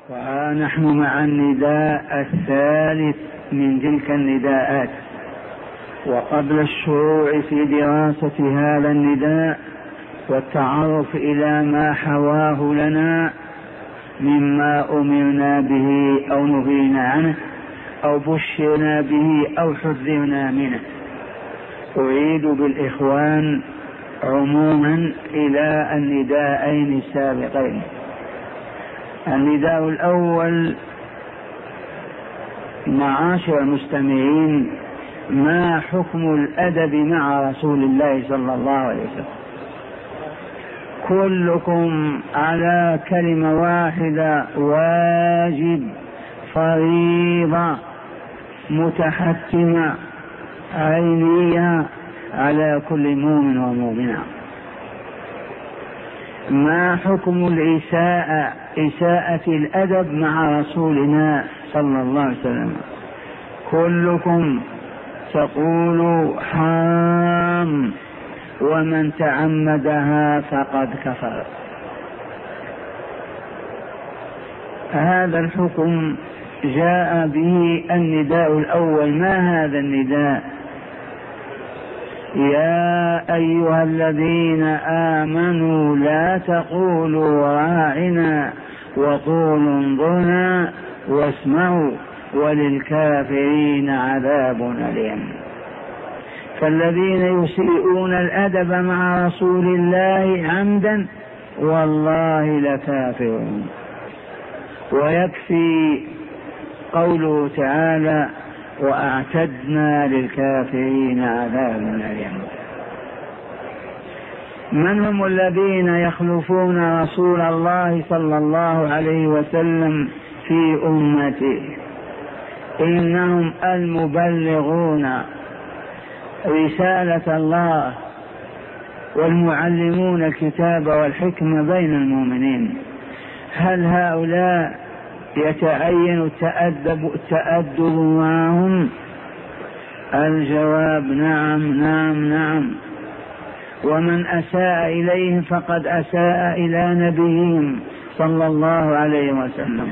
ونحن مع النداء الثالث من تلك النداءات. وقبل الشروع في دراسة هذا النداء والتعرف إلى ما حواه لنا مما أمرنا به أو نهينا عنه أو بشرنا به أو حذرنا منه، أعيد بالإخوان عموما إلى النداءين السابقين. النداء الأول: معاشر المستمعين، ما حكم الأدب مع رسول الله صلى الله عليه وسلم؟ كلكم على كلمة واحدة: واجب، فريضة، متحتمة، عينية على كل مؤمن ومؤمنة. ما حكم الإساءة، إساءة الأدب مع رسولنا صلى الله عليه وسلم؟ كلكم تقول حرام، ومن تعمدها فقد كفر. هذا الحكم جاء به النداء الأول. ما هذا النداء؟ يا أيها الذين آمنوا لا تقولوا راعنا وقولوا انظرنا واسمعوا وللكافرين عذاب أليم. فالذين يسيئون الأدب مع رسول الله عمدا والله لكافرون. ويكفي قوله تعالى: وأعتدنا للكافرين عذابا أليما. من هم الذين يخلفون رسول الله صلى الله عليه وسلم في أمته؟ إنهم المبلغون رسالة الله والمعلمون الكتاب والحكمة بين المؤمنين. هل هؤلاء يتعين التأدب معهم؟ الجواب: نعم نعم نعم. ومن أساء إليهم فقد أساء إلى نبيهم صلى الله عليه وسلم.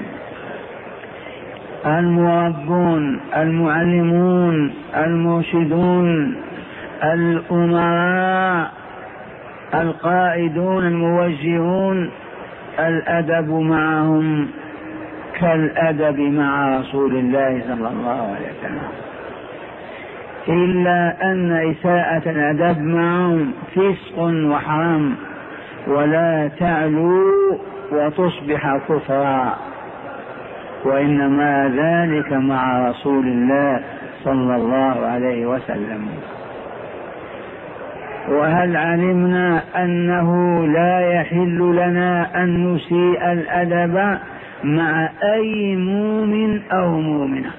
المربون، المعلمون، المرشدون، الأمراء، القائدون، الموجهون، الأدب معهم كالأدب مع رسول الله صلى الله عليه وسلم، إلا أن إساءة الأدب معهم فسق وحرام، ولا تعلو وتصبح كفرا، وإنما ذلك مع رسول الله صلى الله عليه وسلم. وهل علمنا أنه لا يحل لنا أن نسيء الأدب مع أي مؤمن أو مؤمنة؟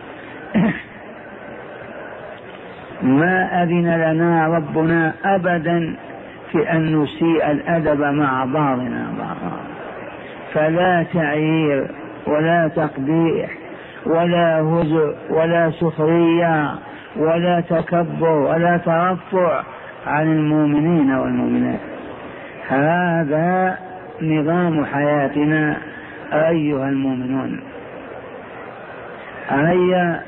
ما أذن لنا ربنا أبدا في أن نسيء الأدب مع بعضنا بعضا. فلا تعيير ولا تقبيح ولا هزء ولا سخرية ولا تكبر ولا ترفع عن المؤمنين والمؤمنات. هذا نظام حياتنا أيها المؤمنون. هيا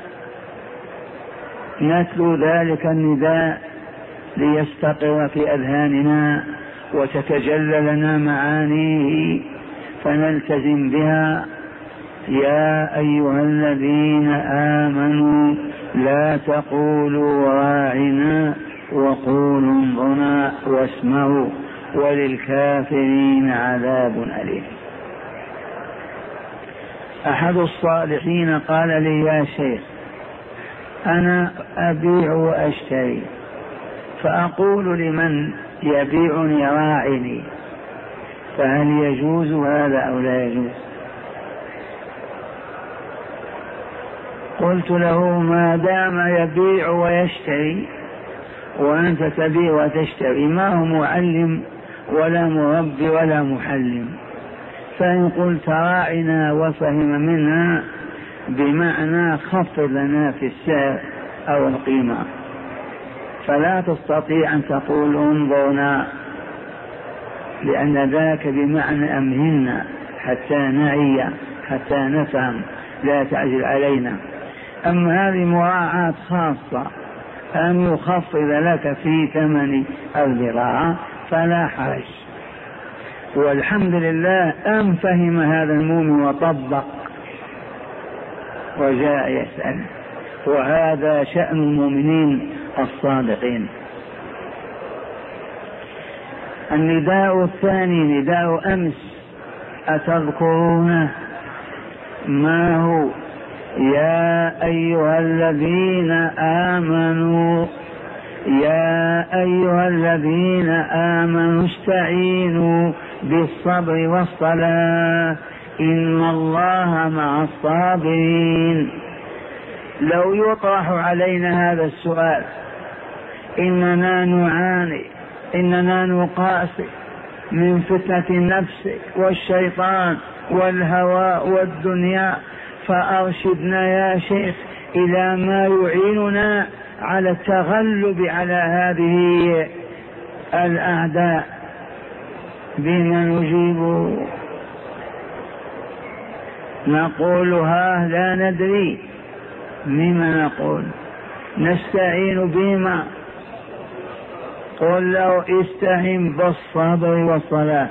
نتلو ذلك النداء ليستقر في أذهاننا وتتجلى لنا معانيه فنلتزم بها. يا أيها الذين آمنوا لا تقولوا راعنا وقولوا انظرنا واسمعوا وللكافرين عذاب أليم. أحد الصالحين قال لي: يا شيخ، أنا أبيع وأشتري، فأقول لمن يبيعني راعني، فهل يجوز هذا أو لا يجوز؟ قلت له: ما دام يبيع ويشتري وأنت تبيع وتشتري، ما هو معلم ولا مربي ولا محلم. فإن قلت راعنا وفهم منها بمعنى خفض لنا في السعر أو القيمة، فلا تستطيع أن تقول انظرنا، لأن ذاك بمعنى أمهلنا حتى نعي حتى نفهم، لا تعجل علينا. أما هذه مراعاة خاصة أن يخفض لك في ثمن البضاعة فلا حرج. والحمد لله أن فهم هذا المؤمن وطبق وجاء يسأل، وهذا شأن المؤمنين الصادقين. النداء الثاني نداء أمس، أتذكرونه؟ ما هو؟ يا أيها الذين آمنوا، يا أيها الذين آمنوا استعينوا بالصبر والصلاة إن الله مع الصابرين. لو يطرح علينا هذا السؤال، إننا نعاني، إننا نقاسي من فتنة النفس والشيطان والهوى والدنيا، فأرشدنا يا شيخ إلى ما يعيننا على التغلب على هذه الأعداء. بما نجيب؟ نقولها لا ندري مما نقول. نستعين بما؟ قل لو استعن بالصبر والصلاة.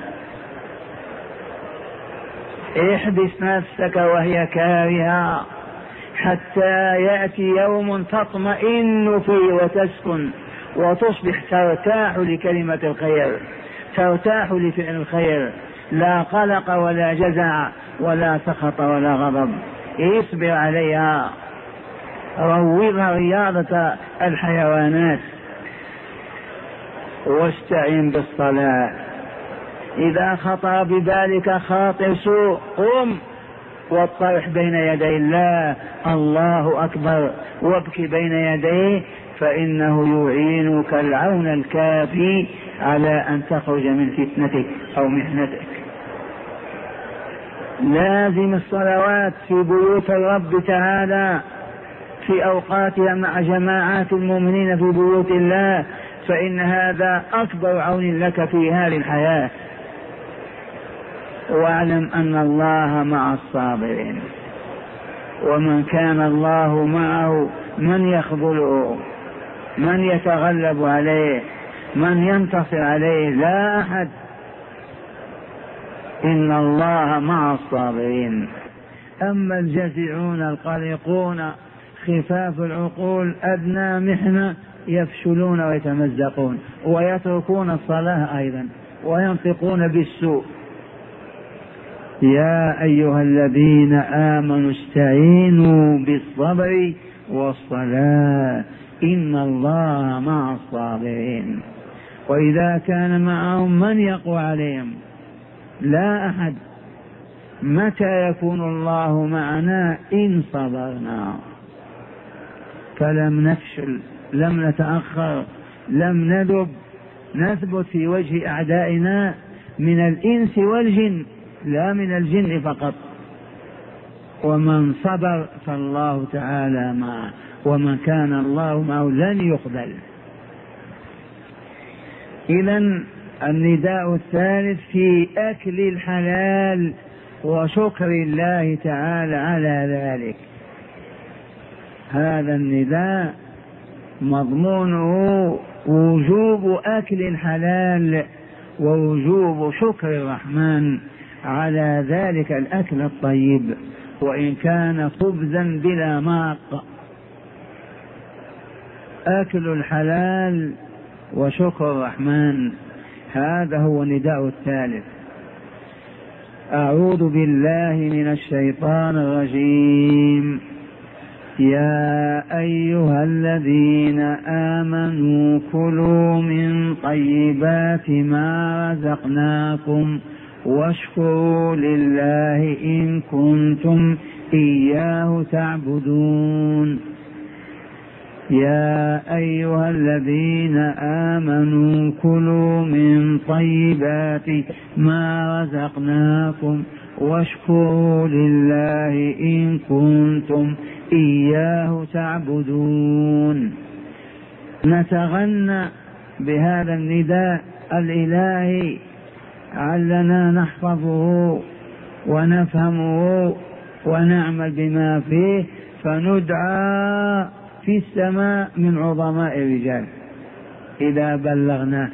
احبس نفسك وهي كارهة حتى يأتي يوم تطمئن فيه وتسكن وتصبح ترتاح لكلمة الخير، ترتاح لفعل الخير، لا قلق ولا جزع ولا سخط ولا غضب. اصبر عليها، روضها رياضة الحيوانات. واستعن بالصلاة. إذا خطر بذلك خاطر سوء قم واطرح بين يدي الله، الله أكبر، وابكي بين يديه، فإنه يعينك العون الكافي على أن تخرج من فتنتك أو محنتك. لازم الصلوات في بيوت الرب تعالى في أوقاتها مع جماعات المؤمنين في بيوت الله، فإن هذا أكبر عون لك في هذه الحياة. واعلم أن الله مع الصابرين، ومن كان الله معه من يخذله؟ من يتغلب عليه؟ من ينتصر عليه؟ لا أحد. إن الله مع الصابرين. أما الجزعون القلقون خفاف العقول أدنى محنة يفشلون ويتمزقون ويتركون الصلاة أيضا وينطقون بالسوء. يا أيها الذين آمنوا استعينوا بالصبر والصلاة إن الله مع الصابرين. وإذا كان معهم من يقوى عليهم؟ لا أحد. متى يكون الله معنا؟ إن صبرنا. فلم نفشل، لم نتأخر، لم ندب، نثبت في وجه أعدائنا من الإنس والجن، لا من الجن فقط. ومن صبر فالله تعالى معه، ومن كان الله معه لن يخذل. إذن النداء الثالث في أكل الحلال وشكر الله تعالى على ذلك. هذا النداء مضمونه وجوب أكل الحلال ووجوب شكر الرحمن على ذلك الأكل الطيب، وإن كان خبزا بلا ماق. أكل الحلال وشكر الرحمن، هذا هو النداء الثالث. أعوذ بالله من الشيطان الرجيم. يا أيها الذين آمنوا كلوا من طيبات ما رزقناكم واشكروا لله إن كنتم إياه تعبدون. يا أيها الذين آمنوا كلوا من طيبات ما رزقناكم واشكروا لله إن كنتم إياه تعبدون. نتغنى بهذا النداء الإلهي علنا نحفظه ونفهمه ونعمل بما فيه، فندعى في السماء من عظماء الرجال إذا بلغنا.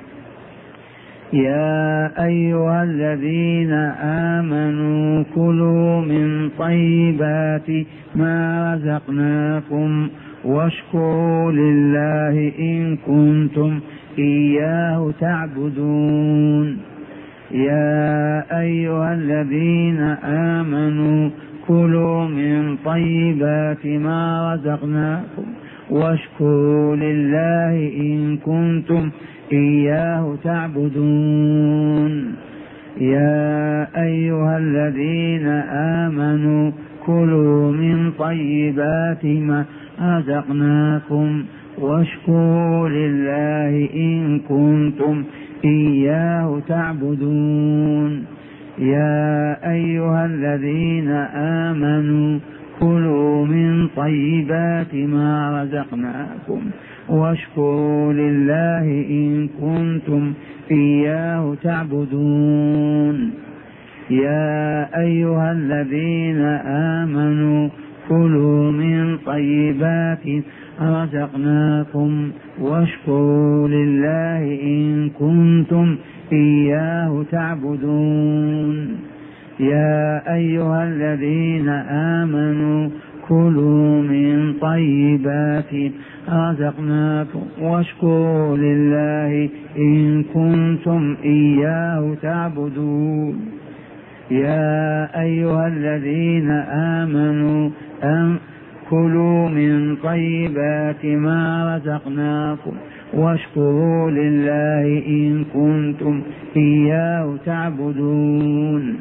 يا أيها الذين آمنوا كلوا من طيبات ما رزقناكم واشكروا لله إن كنتم إياه تعبدون. يا أيها الذين آمنوا كلوا من طيبات ما رزقناكم واشكروا لله إن كنتم إياه تعبدون. يا أيها الذين آمنوا كلوا من طيبات ما رزقناكم واشكروا لله إن كنتم إياه تعبدون. يا أيها الذين آمنوا كلوا من طيبات ما رزقناكم واشكروا لله إن كنتم إياه تعبدون. يا أيها الذين آمنوا كلوا من طيبات رزقناكم واشكروا لله إن كنتم إياه تعبدون. يا أيها الذين آمنوا كلوا من طيبات رزقناكم واشكروا لله إن كنتم إياه تعبدون. يا أيها الذين آمنوا كلوا من طيبات ما رزقناكم واشكروا لله إن كنتم إياه تعبدون.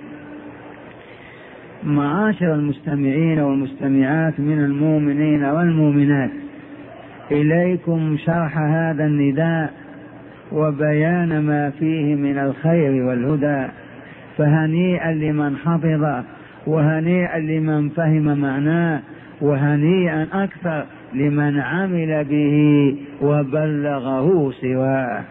معاشر المستمعين والمستمعات من المؤمنين والمؤمنات، إليكم شرح هذا النداء وبيان ما فيه من الخير والهدى، فهنيئا لمن حفظ، وهنيئا لمن فهم معناه، وهنيئا أكثر لمن عمل به وبلغه سواه.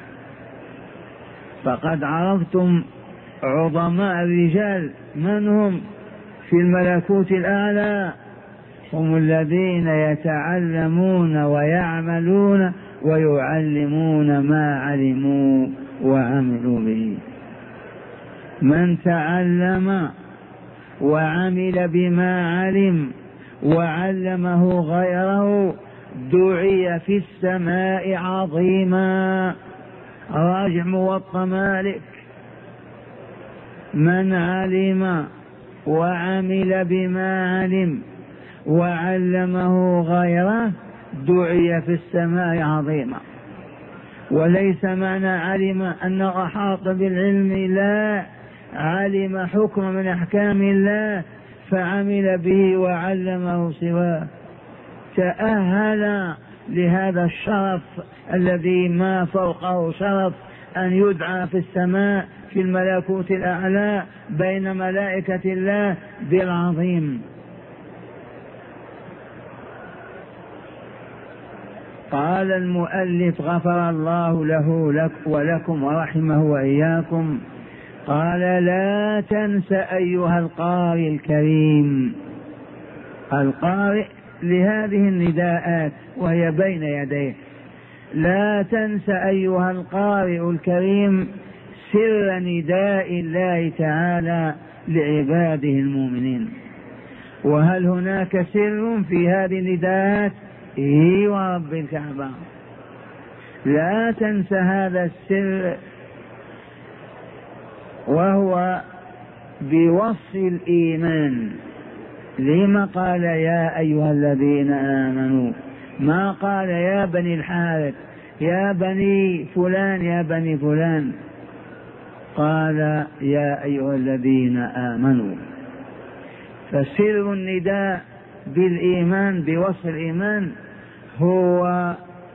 فقد عرفتم عظماء الرجال من هم في الملكوت الأعلى، هم الذين يتعلمون ويعملون ويعلمون ما علموا وعملوا به. من تعلم وعمل بما علم وعلمه غيره دعي في السماء عظيما. راجع موطأ مالك. من علم وعمل بما علم وعلمه غيره دعي في السماء عظيما. وليس معنى علم أنه أحاط بالعلم، لا، علم حكم من أحكام الله فعمل به وعلمه سواه، تأهل لهذا الشرف الذي ما فوقه شرف، أن يدعى في السماء في الملكوت الأعلى بين ملائكة الله بالعظيم. قال المؤلف غفر الله له لك ولكم ورحمه وإياكم، قال: لا تنس أيها القارئ الكريم، القارئ لهذه النداءات وهي بين يديه، لا تنس أيها القارئ الكريم سر نداء الله تعالى لعباده المؤمنين. وهل هناك سر في هذه النداءات؟ ورب الكعبة، لا تنس هذا السر، وهو بوصف الإيمان. لما قال يا أيها الذين آمنوا؟ ما قال يا بني الحارث، يا بني فلان، يا بني فلان، قال يا أيها الذين آمنوا. فسر النداء بالإيمان بوصف الإيمان هو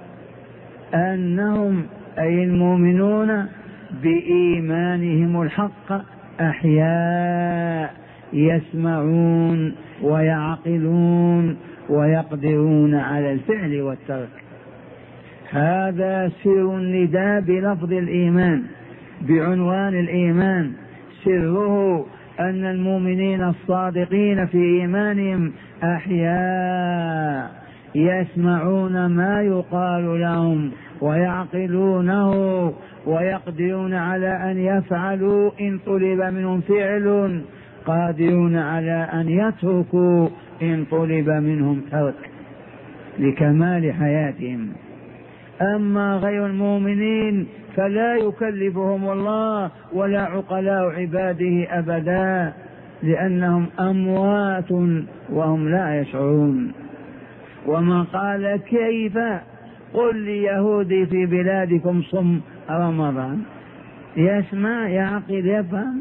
أنهم أي المؤمنون بإيمانهم الحق أحياء يسمعون ويعقلون ويقدرون على الفعل والترك. هذا سر النداء بلفظ الإيمان بعنوان الإيمان، سره أن المؤمنين الصادقين في إيمانهم أحياء يسمعون ما يقال لهم ويعقلونه ويقدرون على أن يفعلوا إن طلب منهم فعل، قادرون على أن يتركوا إن طلب منهم ترك لكمال حياتهم. أما غير المؤمنين فلا يكلفهم الله ولا عقلاء عباده أبدا، لأنهم أموات وهم لا يشعرون. ومن قال كيف قل ليهودي في بلادكم صم رمضان، يسمع يعقل يفهم.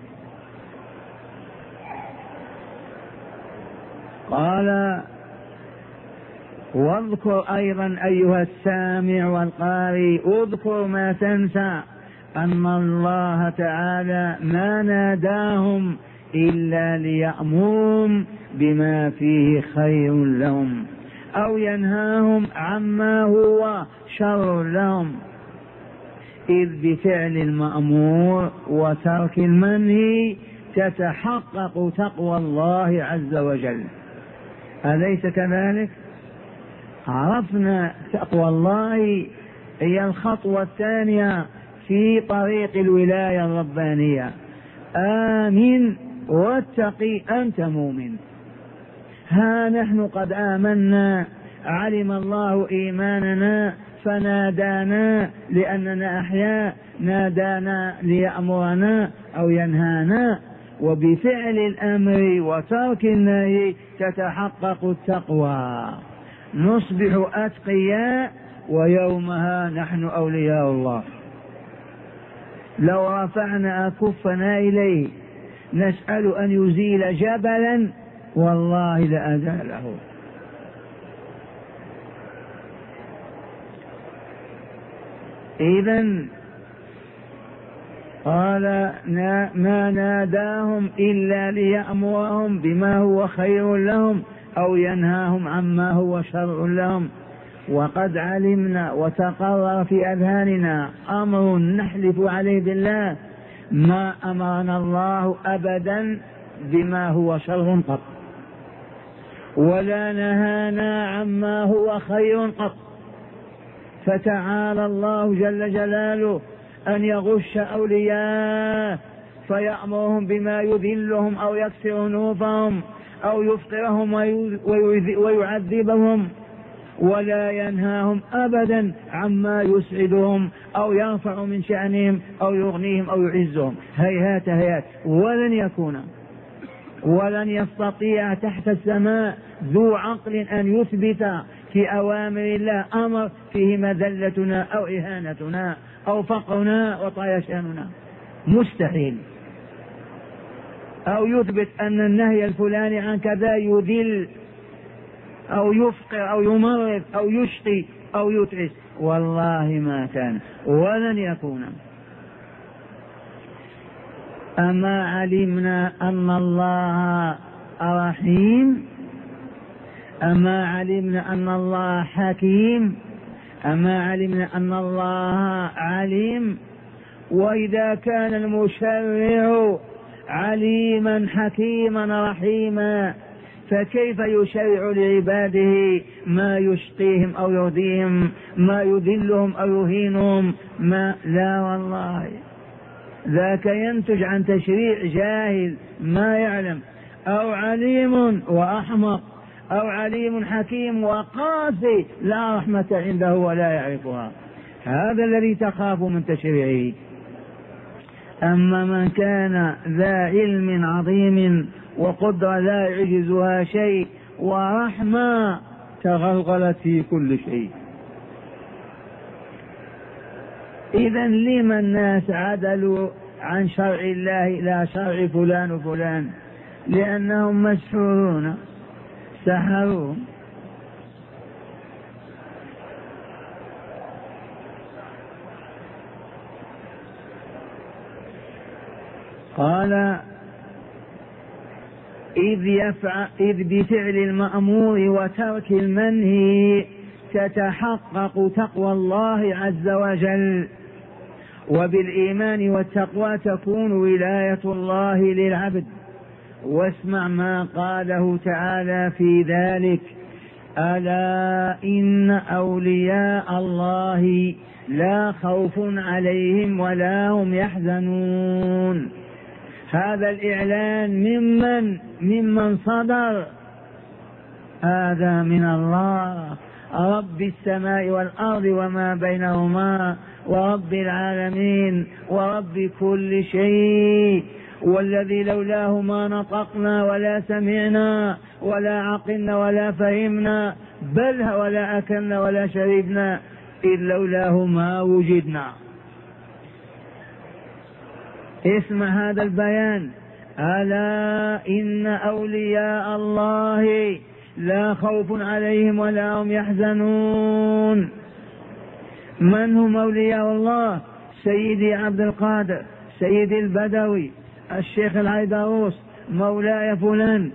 قال واذكر أيضا أيها السامع والقارئ، اذكر ما تنسى أن الله تعالى ما ناداهم إلا ليأمرهم بما فيه خير لهم أو ينهاهم عما هو شر لهم، إذ بفعل المأمور وترك المنهي تتحقق تقوى الله عز وجل. أليس كذلك؟ عرفنا تقوى الله هي الخطوة الثانية في طريق الولاية الربانية. آمن واتقي أنت مؤمن. ها نحن قد آمنا، علم الله إيماننا فنادانا لأننا أحياء، نادانا ليأمرنا أو ينهانا، وبفعل الأمر وترك النهي تتحقق التقوى، نصبح أتقياء، ويومها نحن أولياء الله. لو رفعنا أكفنا إليه نسأل أن يزيل جبلا والله لأزاله. إذن قال ما ناداهم إلا ليأمرهم بما هو خير لهم أو ينهاهم عما هو شر لهم. وقد علمنا وتقرر في أذهاننا أمر نحلف عليه بالله ما أمرنا الله أبدا بما هو شر قط، ولا نهانا عما هو خير قط. فتعالى الله جل جلاله أن يغش أولياءه فيأمرهم بما يذلهم أو يكسر نوفهم أو يفقرهم ويعذبهم، ولا ينهاهم أبدا عما يسعدهم أو يرفع من شأنهم أو يغنيهم أو يعزهم. هيهات هيهات، ولن يكون ولن يستطيع تحت السماء ذو عقل أن يثبت في أوامر الله أمر فيه مذلتنا أو إهانتنا أو فقرنا وطيشاننا، مستحيل. أو يثبت أن النهي الفلاني عن كذا يذل أو يفقر أو يمرض أو يشقي أو يتعس، والله ما كان ولن يكون. أما علمنا أن الله رحيم، أما علمنا أن الله حكيم، أما علمنا أن الله عليم. وإذا كان المشرع عليما حكيما رحيما فكيف يشرع لعباده ما يشقيهم أو يرضيهم، ما يذلهم أو يهينهم؟ ما لا والله، ذاك ينتج عن تشريع جاهل ما يعلم، أو عليم وأحمق، أو عليم حكيم وقاسي لا رحمة عنده ولا يعرفها. هذا الذي تخاف من تشريعه. أما من كان ذا علم عظيم وقدرة لا يعجزها شيء ورحمة تغلغلت في كل شيء. إذا لما الناس عدلوا عن شرع الله إلى شرع فلان وفلان؟ لأنهم مسحورون سحرون. قال إذ بفعل المأمور وترك المنهي تتحقق تقوى الله عز وجل، وبالإيمان والتقوى تكون ولاية الله للعبد. واسمع ما قاله تعالى في ذلك: ألا إن أولياء الله لا خوف عليهم ولا هم يحزنون. هذا الإعلان ممن صدر؟ هذا من الله رب السماء والأرض وما بينهما، ورب العالمين، ورب كل شيء، والذي لولاه ما نطقنا ولا سمعنا ولا عقلنا ولا فهمنا، بل ولا أكلنا ولا شربنا، إذ لولاه ما وجدنا. اسمع هذا البيان: ألا إن أولياء الله لا خوف عليهم ولا هم يحزنون. من هم أولياء الله؟ سيدي عبد القادر، سيدي البدوي، الشيخ العيدروس، مولاي فلان.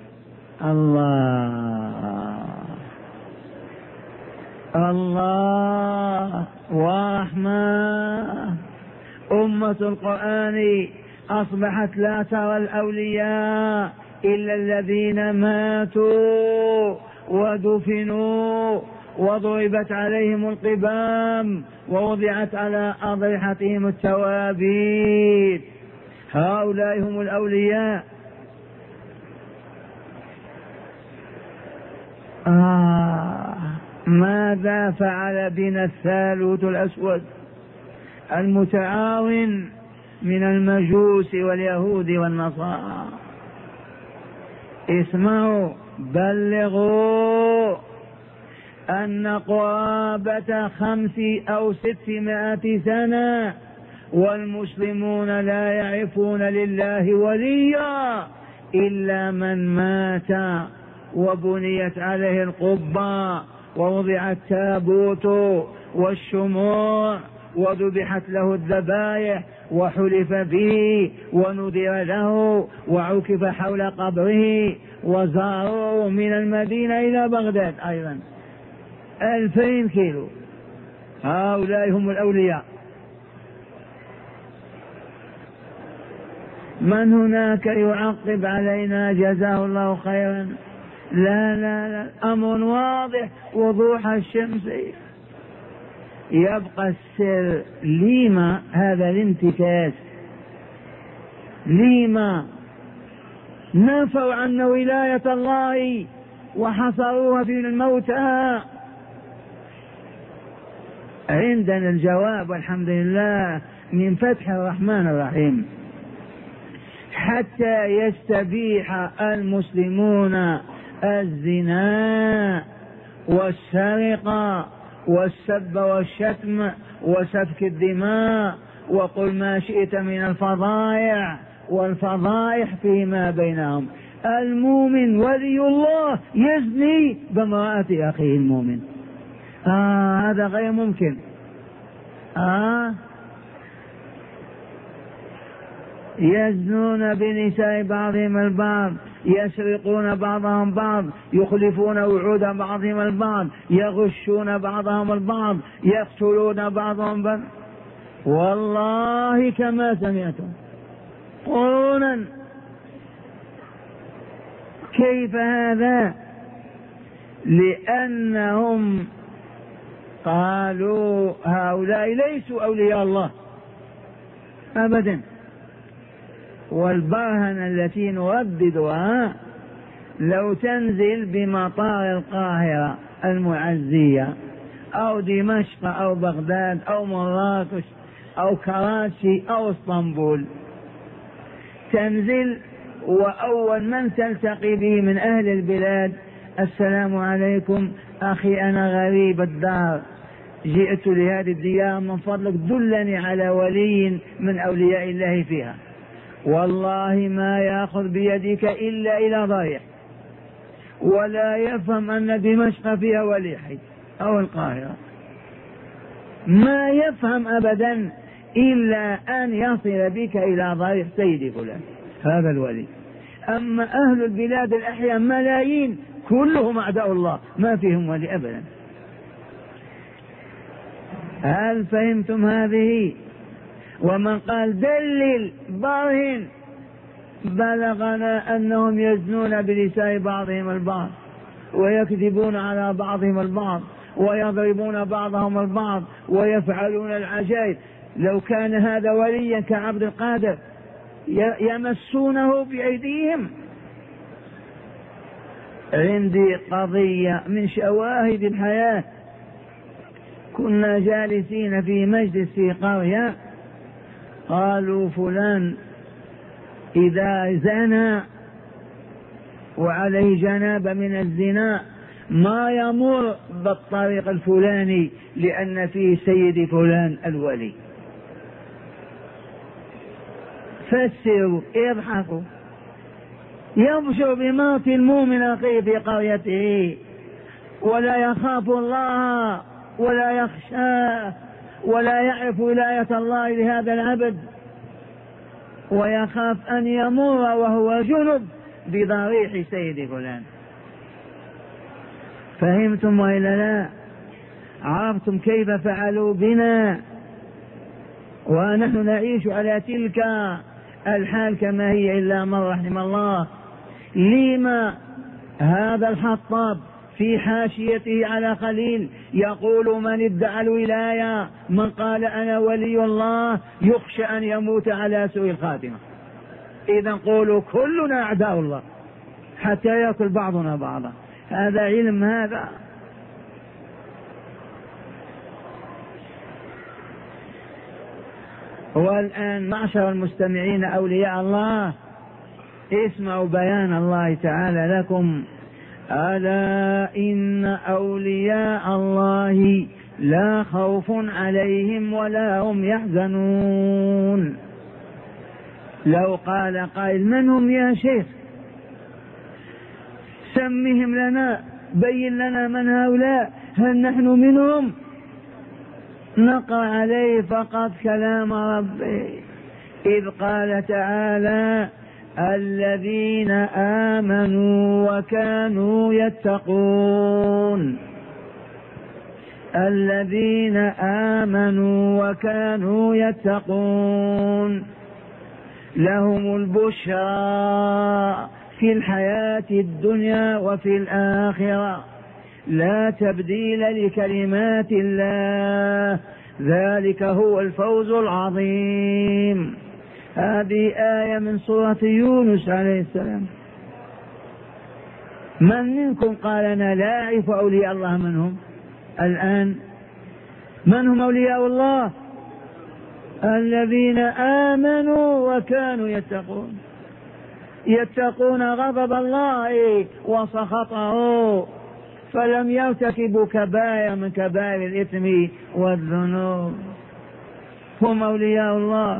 الله ورحمة. أمة القرآن أصبحت لا ترى الأولياء إلا الذين ماتوا ودفنوا وضربت عليهم القبام ووضعت على أضرحتهم التوابيت. هؤلاء هم الأولياء. ماذا فعل بنا الثالوث الأسود المتعاون من المجوس واليهود والنصارى؟ اسمعوا: بلغوا أن قرابة 500 أو 600 سنة والمسلمون لا يعرفون لله وليا إلا من مات وبنيت عليه القبة ووضع التابوت والشموع وذبحت له الذبائح وحلف به ونذر له وعكف حول قبره وزاروا من المدينة إلى بغداد أيضا 2000 كيلو. هؤلاء هم الأولياء. من هناك يعقب علينا جزاه الله خيرا؟ لا لا لا، أمر واضح وضوح الشمس. يبقى السر لما هذا الانتكاس؟ لما نفوا عن ولاية الله وحصروها في الموتى؟ عندنا الجواب والحمد لله من فتح الرحمن الرحيم. حتى يستبيح المسلمون الزنا والسرقة والسب والشتم وسفك الدماء وقل ما شئت من الفضائع والفضائح فيما بينهم. المؤمن ولي الله يزني بامرأة أخيه المؤمن. هذا غير ممكن. يزنون بنساء بعضهم البعض، يسرقون بعضهم بعض، يخلفون وعود بعضهم البعض، يغشون بعضهم البعض، يقتلون بعضهم بعض. والله كما سمعتم قرونا. كيف هذا؟ لأنهم قالوا هؤلاء ليسوا أولياء الله أبدا. والبرهنة التي نرددها لو تنزل بمطار القاهرة المعزية أو دمشق أو بغداد أو مراكش أو كراتشي أو اسطنبول، تنزل وأول من تلتقي به من أهل البلاد: السلام عليكم أخي، أنا غريب الدار، جئت لهذه الديار، من فضلك دلني على ولي من أولياء الله فيها. والله ما يأخذ بيدك إلا إلى ضريح، ولا يفهم أن دمشق فيها ولي حي أو القاهرة، ما يفهم أبدا إلا أن يصل بك إلى ضريح سيدي فلان هذا الولي. أما أهل البلاد الأحياء ملايين كلهم أعداء الله، ما فيهم ولي أبدا. هل فهمتم هذه؟ ومن قال دلل برهن. بلغنا أنهم يزنون بنساء بعضهم البعض ويكذبون على بعضهم البعض ويضربون بعضهم البعض ويفعلون العجائب. لو كان هذا وليا كعبد القادر يمسونه بأيديهم. عندي قضية من شواهد الحياة. كنا جالسين في مجلس في قرية، قالوا فلان إذا زنى وعليه جنابة من الزنا ما يمر بالطريق الفلاني لأن فيه سيد فلان الولي. فسروا، يضحكوا، يبشر بموت المؤمن أخيه في قريته ولا يخاف الله ولا يخشاه ولا يعرف ولاية الله لهذا العبد، ويخاف أن يمر وهو جنب بضريح سيد فلان. فهمتم وإلا لا؟ عرفتم كيف فعلوا بنا ونحن نعيش على تلك الحال كما هي إلا من رحم الله. لما هذا الحطاب في حاشيته على خليل يقول من ادعى الولاية، من قال أنا ولي الله يخشى أن يموت على سوء الخاتمة. إذا قولوا كلنا أعداء الله حتى يأكل بعضنا بعضا. هذا علم هذا. والآن معشر المستمعين أولياء الله، اسمعوا بيان الله تعالى لكم: ألا إن أولياء الله لا خوف عليهم ولا هم يحزنون. لو قال قائل من هم يا شيخ؟ سمهم لنا، بين لنا من هؤلاء، هل نحن منهم؟ نقرأ عليه فقط كلام ربي إذ قال تعالى: الذين آمنوا وكانوا يتقون. الذين آمنوا وكانوا يتقون لهم البشرى في الحياة الدنيا وفي الآخرة لا تبديل لكلمات الله ذلك هو الفوز العظيم. هذه آية من سورة يونس عليه السلام. من منكم قال أنا لا أعرف أولياء الله من هم؟ الآن من هم أولياء الله؟ الذين آمنوا وكانوا يتقون، يتقون غضب الله وسخطه، فلم يرتكبوا كبائر من كبائر الإثم والذنوب، هم أولياء الله.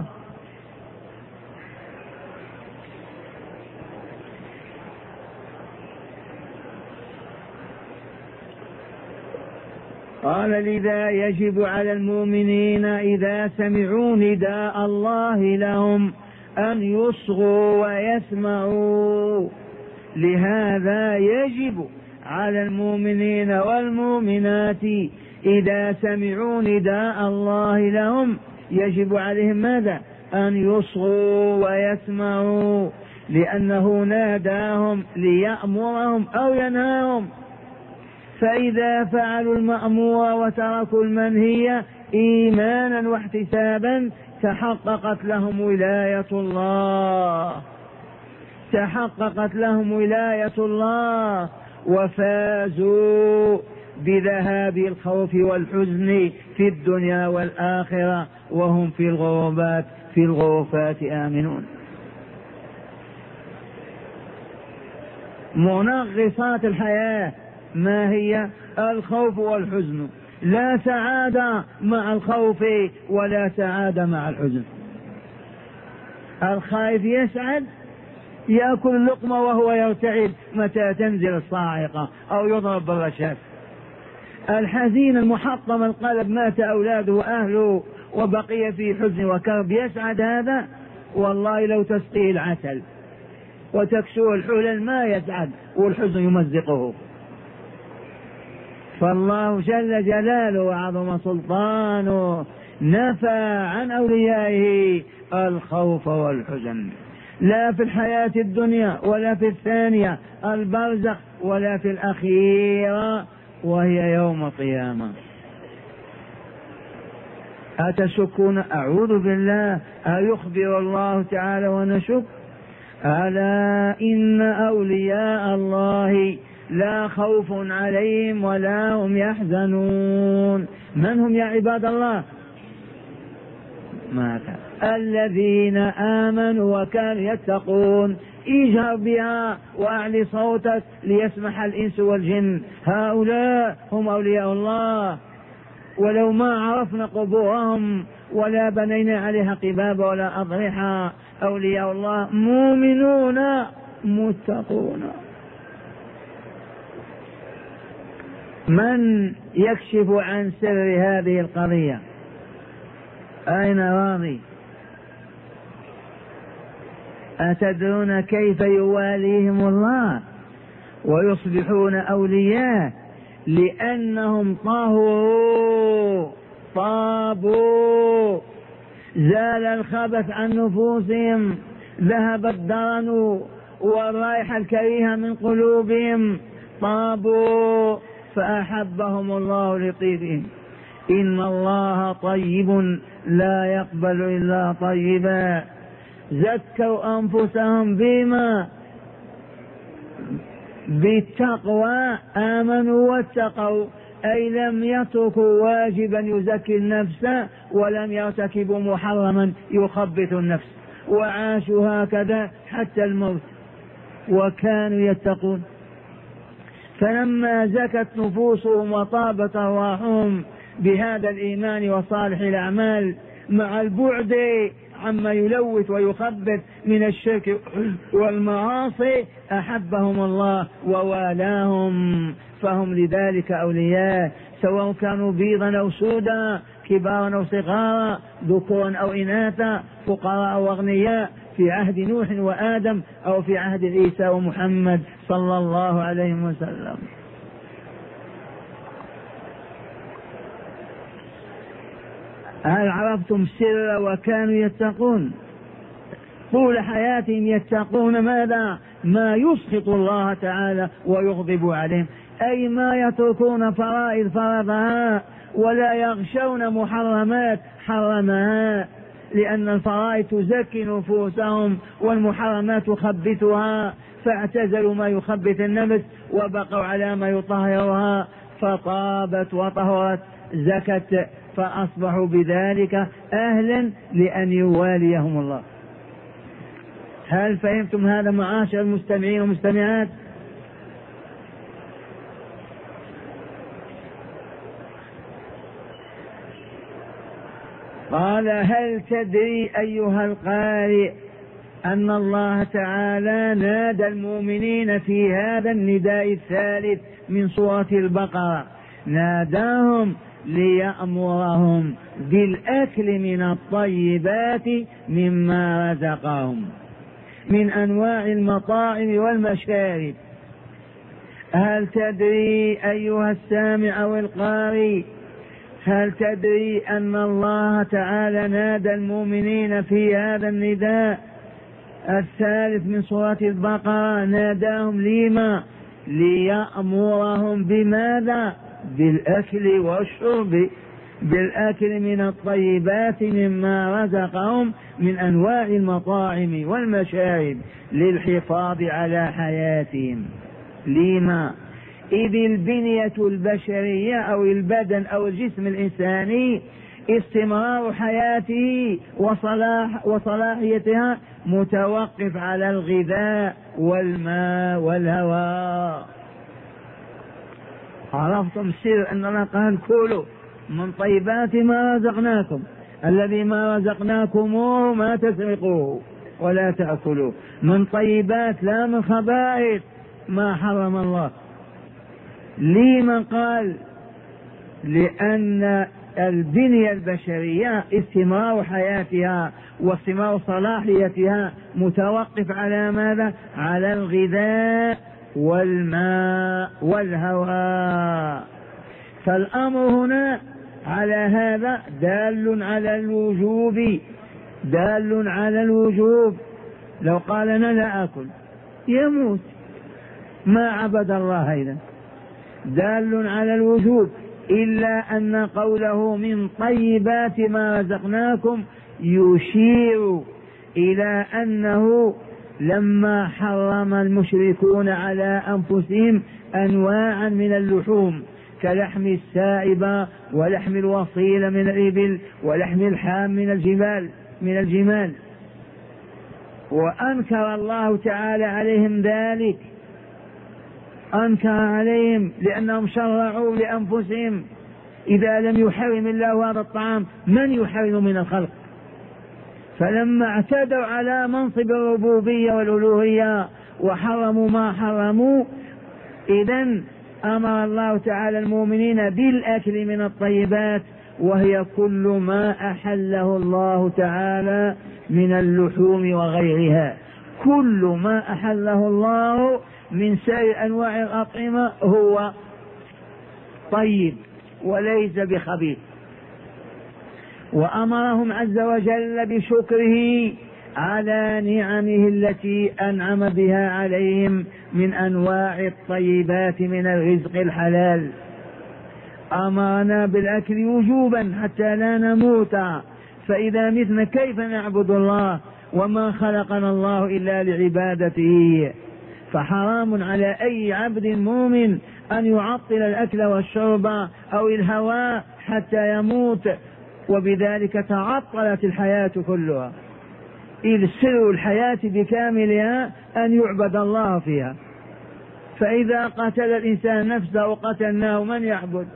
قال: لذا يجب على المؤمنين إذا سمعوا نداء الله لهم أن يصغوا ويسمعوا. لهذا يجب على المؤمنين والمؤمنات إذا سمعوا نداء الله لهم يجب عليهم ماذا؟ أن يصغوا ويسمعوا، لأنه ناداهم ليأمرهم أو ينهاهم. فإذا فعلوا المأمور وتركوا المنهي إيمانا واحتسابا تحققت لهم ولاية الله، تحققت لهم ولاية الله، وفازوا بذهاب الخوف والحزن في الدنيا والآخرة وهم في الغرفات آمنون. منغصات الحياة ما هي؟ الخوف والحزن. لا سعادة مع الخوف ولا سعادة مع الحزن. الخائف يسعد، يأكل لقمة وهو يرتعد متى تنزل الصاعقة أو يضرب بالرشاش. الحزين المحطم القلب مات أولاده وأهله وبقي في حزن وكرب، يسعد هذا؟ والله لو تسقيه العسل وتكسوه الحلل ما يسعد، والحزن يمزقه. فالله جل جلاله وعظم سلطانه نفى عن أوليائه الخوف والحزن، لا في الحياة الدنيا ولا في الثانية البرزخ ولا في الأخيرة وهي يوم القيامة. أتشكون؟ أعوذ بالله، أيخبر الله تعالى ونشك؟ ألا إن أولياء الله لا خوف عليهم ولا هم يحزنون. من هم يا عباد الله؟ ماذا؟ الذين آمنوا وكانوا يتقون. اجهر بها وأعلي صوتك ليسمح الإنس والجن، هؤلاء هم أولياء الله، ولو ما عرفنا قبورهم ولا بنينا عليها قباب ولا أضرحة. أولياء الله مؤمنون متقون. من يكشف عن سر هذه القضية؟ أين راضي؟ أتدرون كيف يواليهم الله ويصبحون أولياء؟ لأنهم طابوا، زال الخبث عن نفوسهم، ذهب الدرن والرائحة الكريهة من قلوبهم، طابوا فأحبهم الله لطيبهم. إن الله طيب لا يقبل إلا طيبا. زكوا أنفسهم بما؟ بالتقوى، آمنوا واتقوا، أي لم يتركوا واجبا يزكي النفس ولم يرتكبوا محرما يخبث النفس، وعاشوا هكذا حتى الموت وكانوا يتقون. فلما زكت نفوسهم وطابت أرواحهم بهذا الإيمان وصالح الأعمال مع البعد عما يلوث ويخبث من الشرك والمعاصي، أحبهم الله ووالاهم، فهم لذلك أولياء، سواء كانوا بيضا أو سودا، كبارا أو صغارا، ذكورا أو إناثا، فقراء أو أغنياء، في عهد نوح وآدم أو في عهد عيسى ومحمد صلى الله عليه وسلم. هل عرفتم السر وكانوا يتقون؟ طول حياتهم يتقون ماذا؟ ما يسخط الله تعالى ويغضب عليهم، أي ما يتركون فرائض فرضها ولا يغشون محرمات حرمها، لأن الفرائض تزكي نفوسهم والمحرمات تخبثها، فاعتزلوا ما يخبث النفس وبقوا على ما يطهرها، فطابت وطهرت زكت، فأصبحوا بذلك أهلا لأن يواليهم الله. هل فهمتم هذا معاشر المستمعين والمستمعات؟ قال: هل تدري أيها القارئ أن الله تعالى نادى المؤمنين في هذا النداء الثالث من سورة البقرة، ناداهم ليأمرهم بالأكل من الطيبات مما رزقهم من أنواع المطاعم والمشارب. هل تدري أيها السامع والقارئ، هل تدري أن الله تعالى نادى المؤمنين في هذا النداء الثالث من سورة البقرة؟ ناداهم لما؟ ليأمرهم بماذا؟ بالأكل والشرب، بالأكل من الطيبات مما رزقهم من أنواع المطاعم والمشارب للحفاظ على حياتهم. لما؟ إذ البنية البشرية أو البدن أو الجسم الإنساني استمرار حياته وصلاحيتها متوقف على الغذاء والماء والهواء. عرفتم السر أن الله قال: كلوا من طيبات ما رزقناكم، الذي ما رزقناكموه ما تسرقوه ولا تأكلوه، من طيبات لا من خبائث ما حرم الله. لمن قال؟ لأن البنية البشرية استمرار حياتها واستمرار صلاحيتها متوقف على ماذا؟ على الغذاء والماء والهواء. فالأمر هنا على هذا دال على الوجوب، دال على الوجوب. لو قال أنا لا أكل يموت، ما عبد الله إذا. دال على الوجوب، إلا أن قوله من طيبات ما رزقناكم يشير إلى أنه لما حرم المشركون على أنفسهم أنواعا من اللحوم كلحم السائبة ولحم الوصيل من الإبل ولحم الحام من الجمال، وأنكر الله تعالى عليهم ذلك، أنكر عليهم لأنهم شرعوا لأنفسهم. إذا لم يحرم الله هذا الطعام من يحرم من الخلق؟ فلما اعتدوا على منصب الربوبية والألوهية وحرموا ما حرموا، إذن أمر الله تعالى المؤمنين بالأكل من الطيبات، وهي كل ما أحله الله تعالى من اللحوم وغيرها. كل ما أحله الله من سائر أنواع الأطعمة هو طيب وليس بخبيث. وأمرهم عز وجل بشكره على نعمه التي أنعم بها عليهم من أنواع الطيبات من الرزق الحلال. أمرنا بالأكل وجوبا حتى لا نموت، فإذا متنا كيف نعبد الله وما خلقنا الله إلا لعبادته؟ فحرام على أي عبد مؤمن أن يعطل الأكل والشرب أو الهواء حتى يموت، وبذلك تعطلت الحياة كلها، إذ سر الحياة بكاملها أن يعبد الله فيها. فإذا قتل الإنسان نفسه قتلناه، من يعبد؟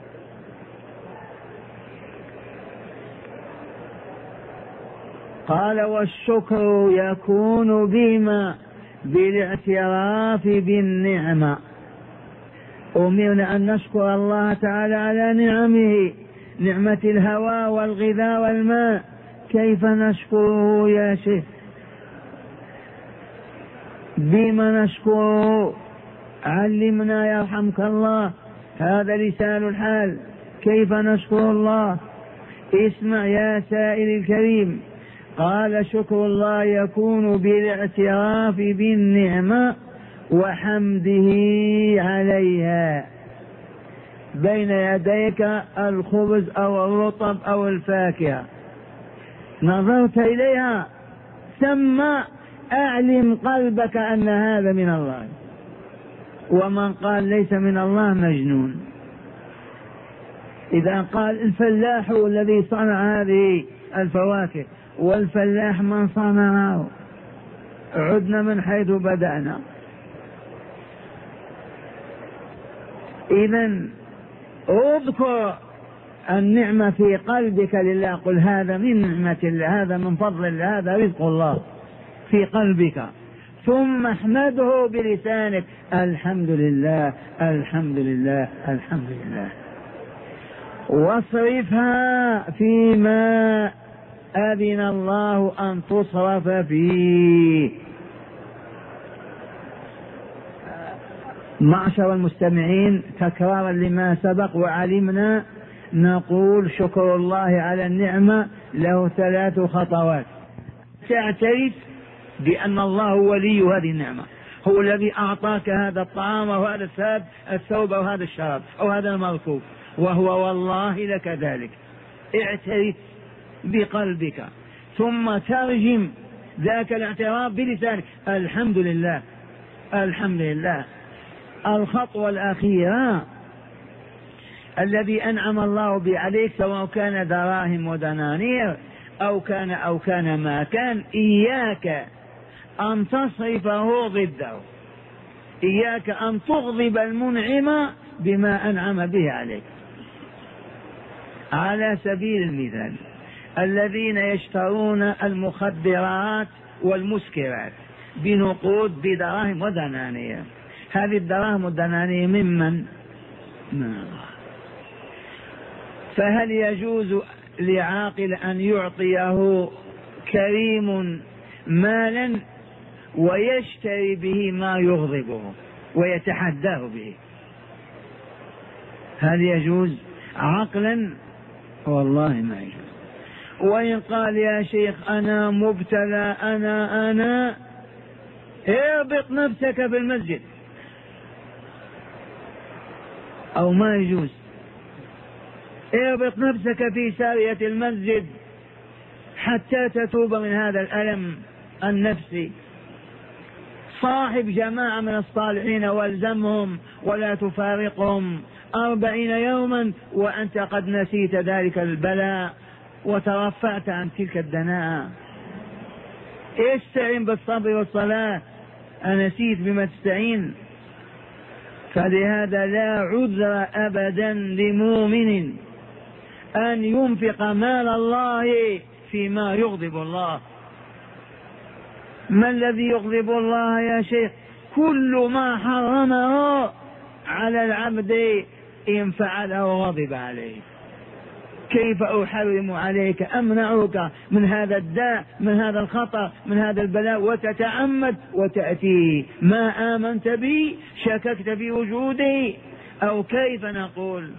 قال والشكر يكون بما بالاعتراف بالنعمة. أمرنا أن نشكر الله تعالى على نعمه، نعمة الهواء والغذاء والماء. كيف نشكره يا شيخ؟ بما نشكره؟ علمنا يرحمك الله، هذا لسان الحال. كيف نشكر الله؟ اسمع يا سائل الكريم. قال شكر الله يكون بالاعتراف بالنعمة وحمده عليها. بين يديك الخبز أو الرطب أو الفاكهة، نظرت إليها ثم أعلم قلبك أن هذا من الله. ومن قال ليس من الله مجنون. إذا قال الفلاح هو الذي صنع هذه الفواكه، والفلاح من صنعه، عدنا من حيث بدأنا. إذن اذكر النعمة في قلبك لله، قل هذا من نعمة الله، هذا من فضل الله، هذا رزق الله في قلبك. ثم احمده بلسانك، الحمد لله الحمد لله الحمد لله. واصرفها فيما أذن الله أن تصرف فيه. معشر المستمعين، تكرارا لما سبق وعلمنا، نقول شكر الله على النعمة له 3 خطوات. تعترف بأن الله ولي هذه النعمة، هو الذي أعطاك هذا الطعام أو هذا الثوب أو هذا الشراب أو هذا المركوب، وهو والله لك ذلك. اعترف بقلبك، ثم ترجم ذاك الاعتراف بلسانك، الحمد لله الحمد لله. الخطوة الأخيرة الذي أنعم الله به عليك، سواء كان دراهم ودنانير أو كان ما كان، إياك أن تصرفه ضده، إياك أن تغضب المنعم بما أنعم به عليك. على سبيل المثال، الذين يشترون المخدرات والمسكرات بنقود بدراهم ودنانير، هذه الدراهم والدنانير ممن؟ فهل يجوز لعاقل أن يعطيه كريم مالا ويشتري به ما يغضبه ويتحداه به؟ هل يجوز عقلا والله ما يجوز. وإن قال يا شيخ أنا مبتلى أنا اربط نفسك في المسجد، أو ما يجوز. اربط نفسك في سارية المسجد حتى تتوب من هذا الألم النفسي. صاحب جماعة من الصالحين والزمهم ولا تفارقهم 40 يوما وأنت قد نسيت ذلك البلاء وترفعت عن تلك الدناءة. استعن بالصبر والصلاة، أنسيت بما تستعين. فلهذا لا عذر أبدا لمؤمن أن ينفق مال الله فيما يغضب الله. ما الذي يغضب الله يا شيخ؟ كل ما حرمه على العبد إن فعله غضب عليه. كيف أحرم عليك أمنعك من هذا الداء، من هذا الخطر، من هذا البلاء، وتتعمد وتأتي ما آمنت بي، شككت في وجودي، أو كيف نقول؟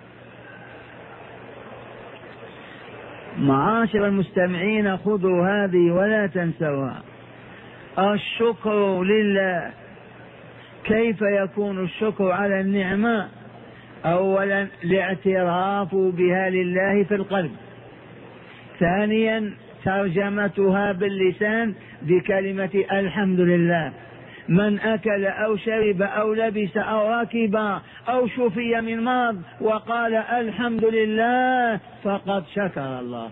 معاشر المستمعين خذوا هذه ولا تنسوها. الشكر لله. كيف يكون الشكر على النعمة؟ أولا الاعتراف بها لله في القلب. ثانيا ترجمتها باللسان بكلمة الحمد لله. من أكل أو شرب أو لبس أو ركب أو شفي من مرض وقال الحمد لله فقد شكر الله.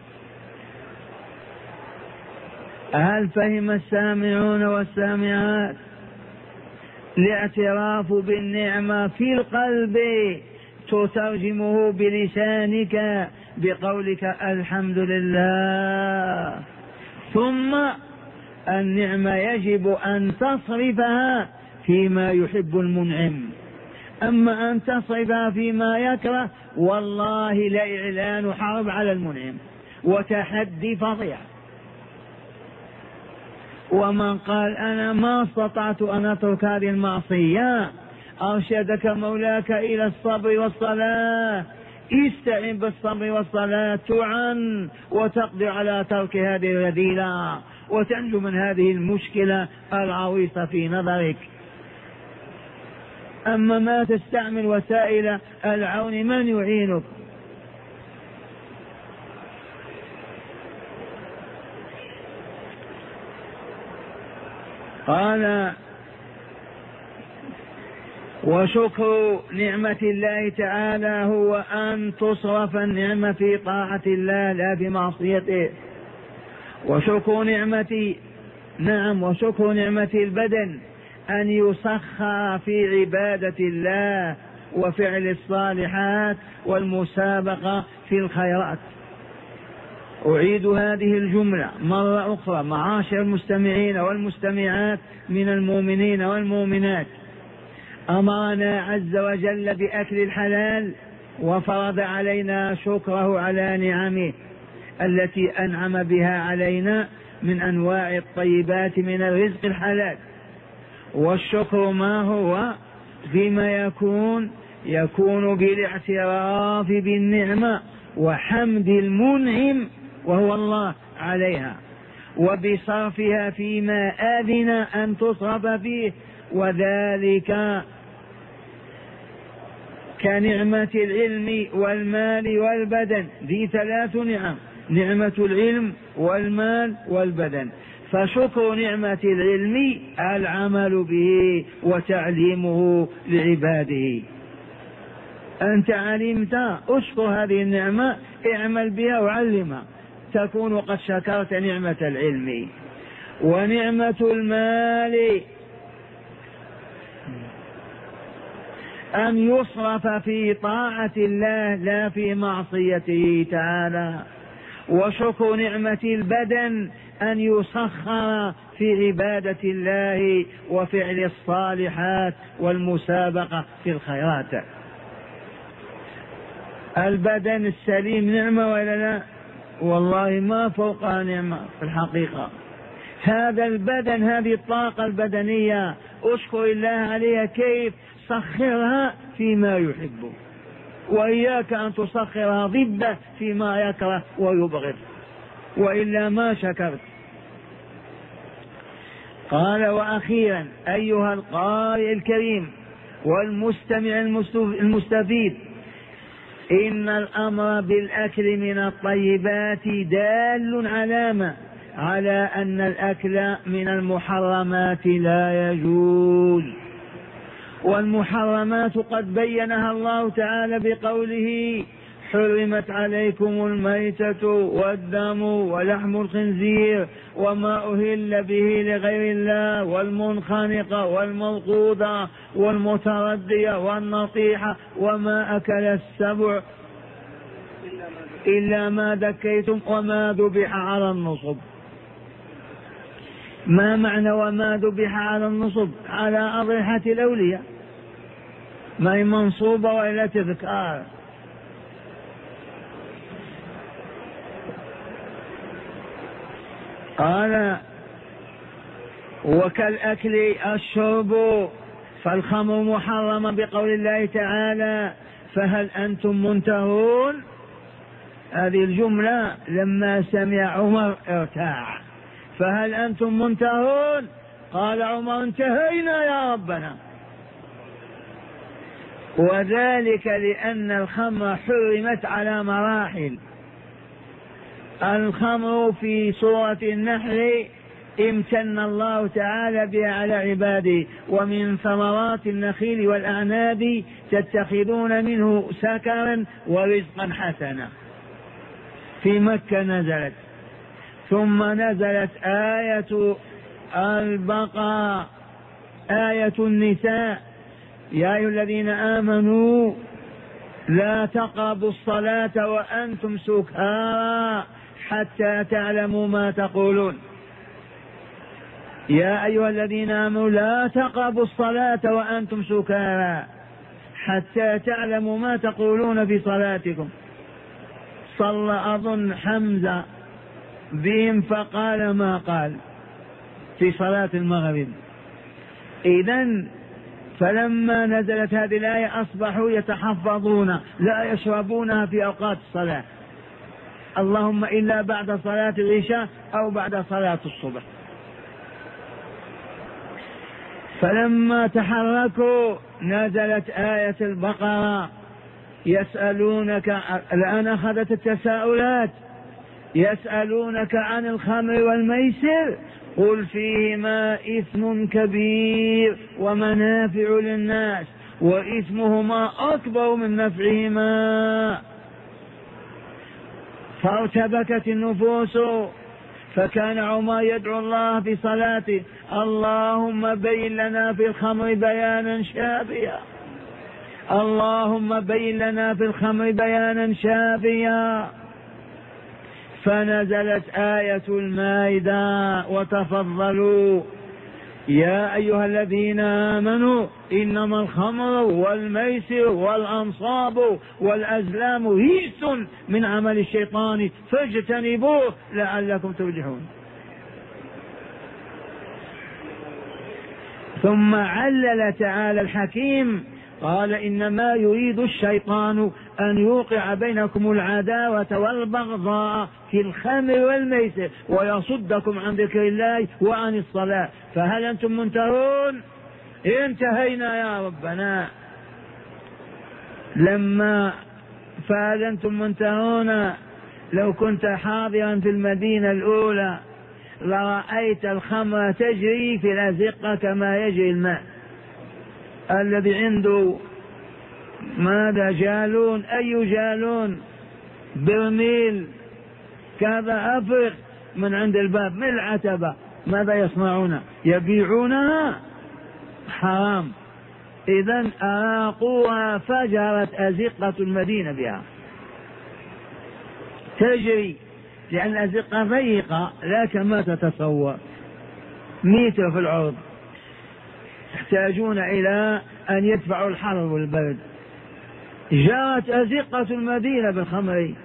هل فهم السامعون والسامعات؟ الاعتراف بالنعمة في القلب تترجمه بلسانك بقولك الحمد لله. ثم النعمة يجب أن تصرفها فيما يحب المنعم. أما أن تصرفها فيما يكره والله لإعلان حرب على المنعم وتحدي فظيع. ومن قال أنا ما استطعت أن أترك هذه المعصية أرشدك مولاك إلى الصبر والصلاة. استعن بالصبر والصلاة تعن وتقدر على ترك هذه الرذيلة وتنجو من هذه المشكلة العويصة في نظرك. أما ما تستعمل وسائل العون من يعينك؟ قال وشكر نعمة الله تعالى هو أن تصرف النعمة في طاعة الله لا بمعصيته. وشكر نعمة البدن أن يسخر في عبادة الله وفعل الصالحات والمسابقة في الخيرات. أعيد هذه الجملة مرة أخرى معاشر المستمعين والمستمعات من المؤمنين والمؤمنات. أمرنا عز وجل بأكل الحلال وفرض علينا شكره على نعمه التي أنعم بها علينا من أنواع الطيبات من الرزق الحلال. والشكر ما هو؟ فيما يكون بالاعتراف بالنعمة وحمد المنعم وهو الله عليها وبصرفها فيما آذن أن تصرف فيه، وذلك كنعمة العلم والمال والبدن. ذي 3 نعم: نعمة العلم والمال والبدن. فشكر نعمة العلم العمل به وتعليمه لعباده. أنت علمت أشكر هذه النعمة، اعمل بها وعلمها، تكون قد شكرت نعمة العلم. ونعمة المال أن يصرف في طاعة الله لا في معصيته تعالى. وشكر نعمة البدن أن يسخر في عبادة الله وفعل الصالحات والمسابقة في الخيرات. البدن السليم نعمة ولا لا؟ والله ما فوقها نعمة في الحقيقة. هذا البدن، هذه الطاقة البدنية اشكر الله عليها. كيف؟ سخرها فيما يحب. وإياك أن تسخرها ضده فيما يكره ويبغض، وإلا ما شكرت. قال: وأخيرا أيها القارئ الكريم والمستمع المستفيد، إن الأمر بالأكل من الطيبات دال على أن الأكل من المحرمات لا يجوز، والمحرمات قد بينها الله تعالى بقوله: حرمت عليكم الميتة والدم ولحم الخنزير وما أهل به لغير الله والمنخنقة والموقوذة والمتردية والنطيحة وما أكل السبع إلا ما ذكيتم وما ذبح على النصب. ما معنى وما ذبح على النصب؟ على أضرحة الأولياء، ما هي منصوبة وإلا تذكار. قال: وكالأكل الشرب، فالخمر محرمة بقول الله تعالى: فهل أنتم منتهون. هذه الجملة لما سمع عمر ارتاع، فهل أنتم منتهون؟ قال عمر: انتهينا يا ربنا. وذلك لأن الخمر حرمت على مراحل. الخمر في سورة النحل امتن الله تعالى بها على عباده: ومن ثمرات النخيل والأعناب تتخذون منه سكرا ورزقا حسنا. في مكة نزلت، ثم نزلت آية البقرة، آية النساء: يا أيها الذين آمنوا لا تقربوا الصلاة وأنتم سكارى حتى تعلموا ما تقولون. يا أيها الذين آمنوا لا تقربوا الصلاة وأنتم سكارى حتى تعلموا ما تقولون في صلاتكم. صلى أظن حمزة بهم فقال ما قال في صلاة المغرب. إذن فلما نزلت هذه الآية أصبحوا يتحفظون، لا يشربونها في أوقات الصلاة، اللهم إلا بعد صلاة العشاء أو بعد صلاة الصبح. فلما تحركوا نزلت آية البقرة: يسألونك، الآن أخذت التساؤلات، يسألونك عن الخمر والميسر قل فيهما إثم كبير ومنافع للناس وإثمهما أكبر من نفعهما. فارتبكت النفوس، فكان عمر يدعو الله في صلاته: اللهم بين لنا في الخمر بيانا شافيا، اللهم بين لنا في الخمر بيانا شافيا. فنزلت آية المائدة: وتفضلوا يا أيها الذين آمنوا إنما الخمر والميسر والأنصاب والأزلام رجس من عمل الشيطان فاجتنبوه لعلكم تفلحون. ثم علل تعالى الحكيم قال: إنما يريد الشيطان أن يوقع بينكم العداوة والبغضاء في الخمر والميسر ويصدكم عن ذكر الله وعن الصلاة، فهل أنتم منتهون؟ انتهينا يا ربنا. لما فهل أنتم منتهون، لو كنت حاضرا في المدينة الأولى لرأيت الخمر تجري في الأزقة كما يجري الماء. الذي عنده ماذا جالون، أي جالون، برميل كذا أفرغ من عند الباب من العتبة، ماذا يصنعون؟ يبيعونها، حرام. إذن أراقوها فجرت أزقة المدينة بها تجري، لأن الأزقة ضيقة لا كما تتصور، متر في العرض، يحتاجون إلى أن يدفعوا الحر والبرد. جرت أزقة المدينة بالخمر،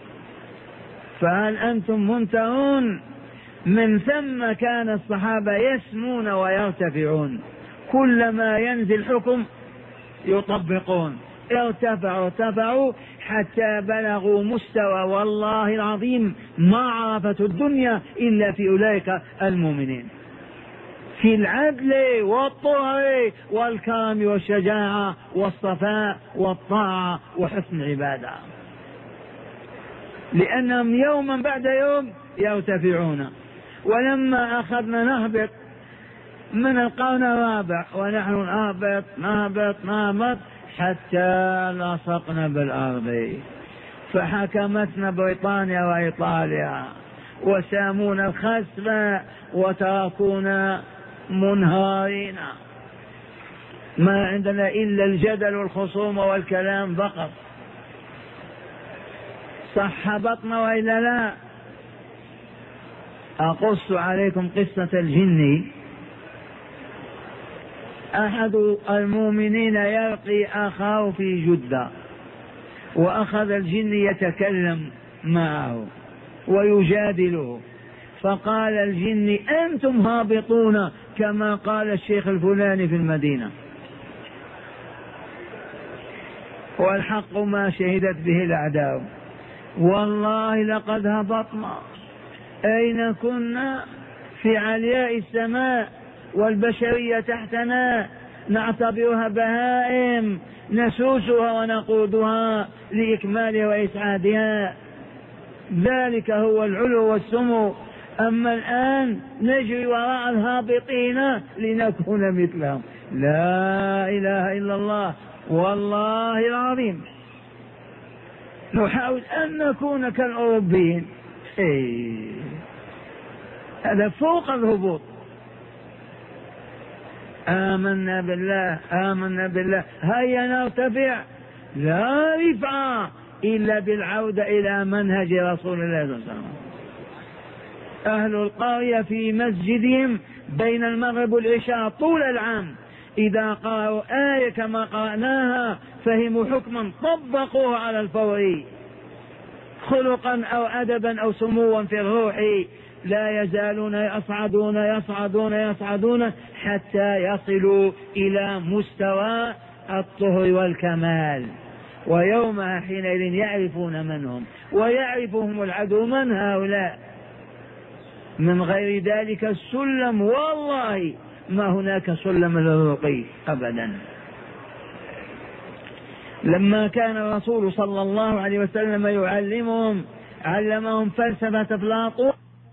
فهل أنتم منتهون؟ من ثم كان الصحابة يسمون ويرتفعون، كلما ينزل حكم يطبقون، ارتفعوا حتى بلغوا مستوى والله العظيم ما عرفت الدنيا إلا في أولئك المؤمنين، في العدل والطهر والكرم والشجاعة والصفاء والطاعة وحسن العبادة، لأنهم يوما بعد يوم يرتفعون. ولما أخذنا نهبط من القرن الرابع ونحن نهبط حتى لصقنا بالأرض، فحكمتنا بريطانيا وإيطاليا وسامونا الخسف وتركونا منهارين، ما عندنا إلا الجدل والخصوم والكلام فقط. صح هبطنا وإلا لا؟ أقص عليكم قصة الجن. أحد المؤمنين يلقي أخاه في جدة، وأخذ الجن يتكلم معه ويجادله، فقال الجن أنتم هابطون كما قال الشيخ الفلاني في المدينة، والحق ما شهدت به الأعداء، والله لقد هبطنا. أين كنا؟ في علياء السماء والبشرية تحتنا، نعتبرها بهائم نسوسها ونقودها لإكمالها وإسعادها، ذلك هو العلو والسمو. أما الآن نجري وراء الهابطين لنكون مثلهم. لا إله إلا الله، والله العظيم نحاول أن نكون كالأوروبيين. هذا فوق الهبوط. آمنا بالله هيا نرتفع. لا رفعة إلا بالعودة إلى منهج رسول الله صلى الله عليه وسلم. أهل القرية في مسجدهم بين المغرب والعشاء طول العام إذا قرأوا آية كما قرأناها فهموا حكما طبقوه على الفور، خلقا أو أدبا أو سموا في الروح، لا يزالون يصعدون حتى يصلوا إلى مستوى الطهر والكمال. ويومها حينئذ يعرفون من هم ويعرفهم العدو من هؤلاء. من غير ذلك السلم والله ما هناك سلم للرقي أبدا. لما كان الرسول صلى الله عليه وسلم علمهم فلسفة أفلاطون،